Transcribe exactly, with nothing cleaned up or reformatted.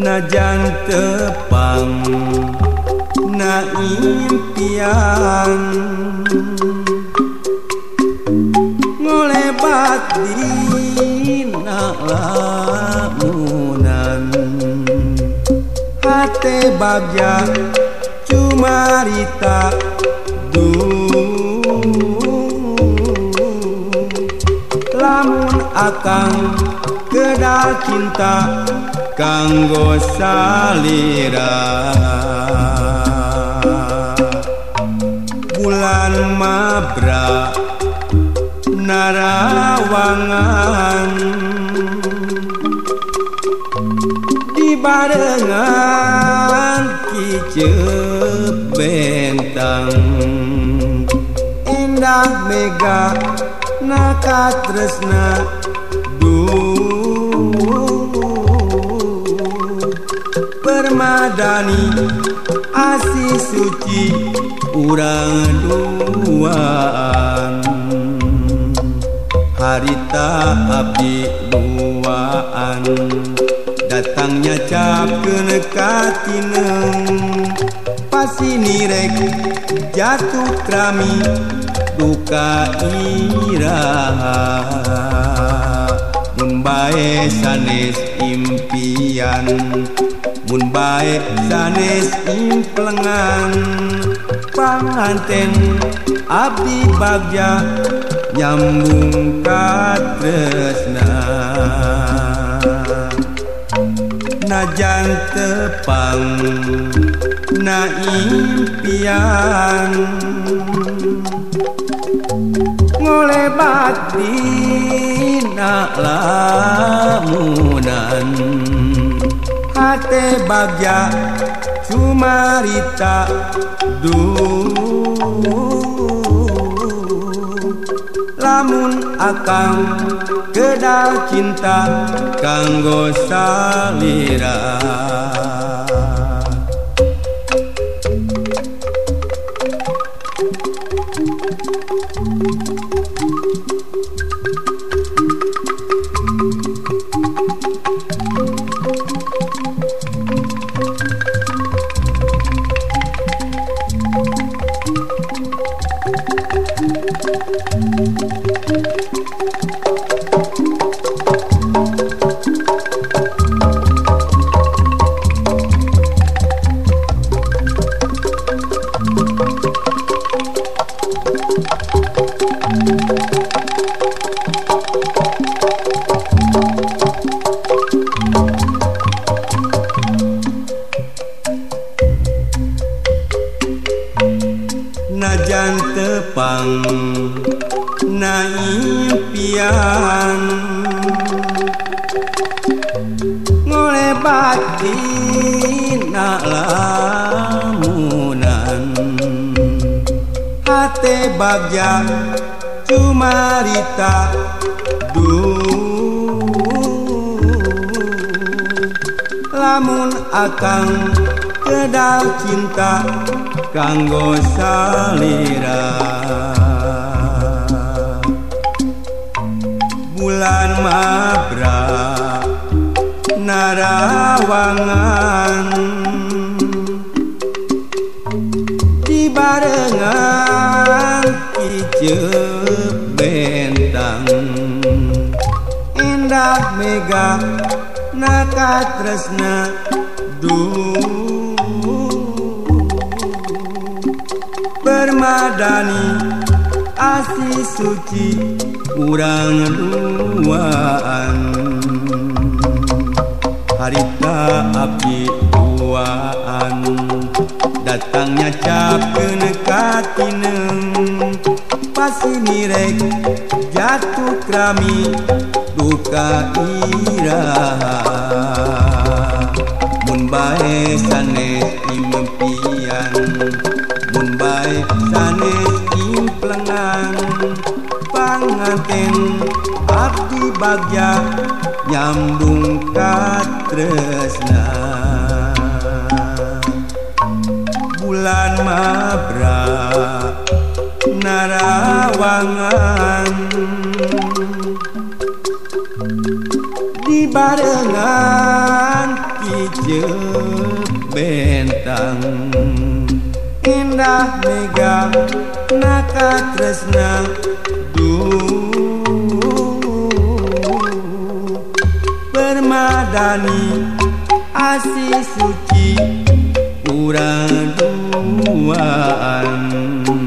najan tepang na impian ngolebat dina lamunan hate bagja cumarita du lamun akang kedal cinta kanggo salira bulan mabra narawangan di barengan kicep bentang indah mega nakatresna du permadani asih suci urang duaan harita abdi duaan datangnya capkeun katineng pasinirek jatuh krami duka iraha mun bae sanes impian mun bae sanes implengan panganten abdi bagja nyambung katresna najan tepang na impian ngolebat dina lamunan hate bagja cumarita du lamun akang kedal cinta kanggo salira najan tepang na impian ngolebat dina lamunan hate bagja cumarita du lamun akang kedal cinta kanggo salira bulan mabra narawangan di barengan kicep bentang indah mega nakatresna du permadani asih suci urang duaan harita abdi duaan datangnya capkeun katineng pasinirek jatuh krami duka iraha mun bae sanes impian mun bae sanes implengan panganten abdi bagja nyambung katresna bulan mabra narawangan di barengan bentang indah mega naka tresna permadani asih suci urang duaan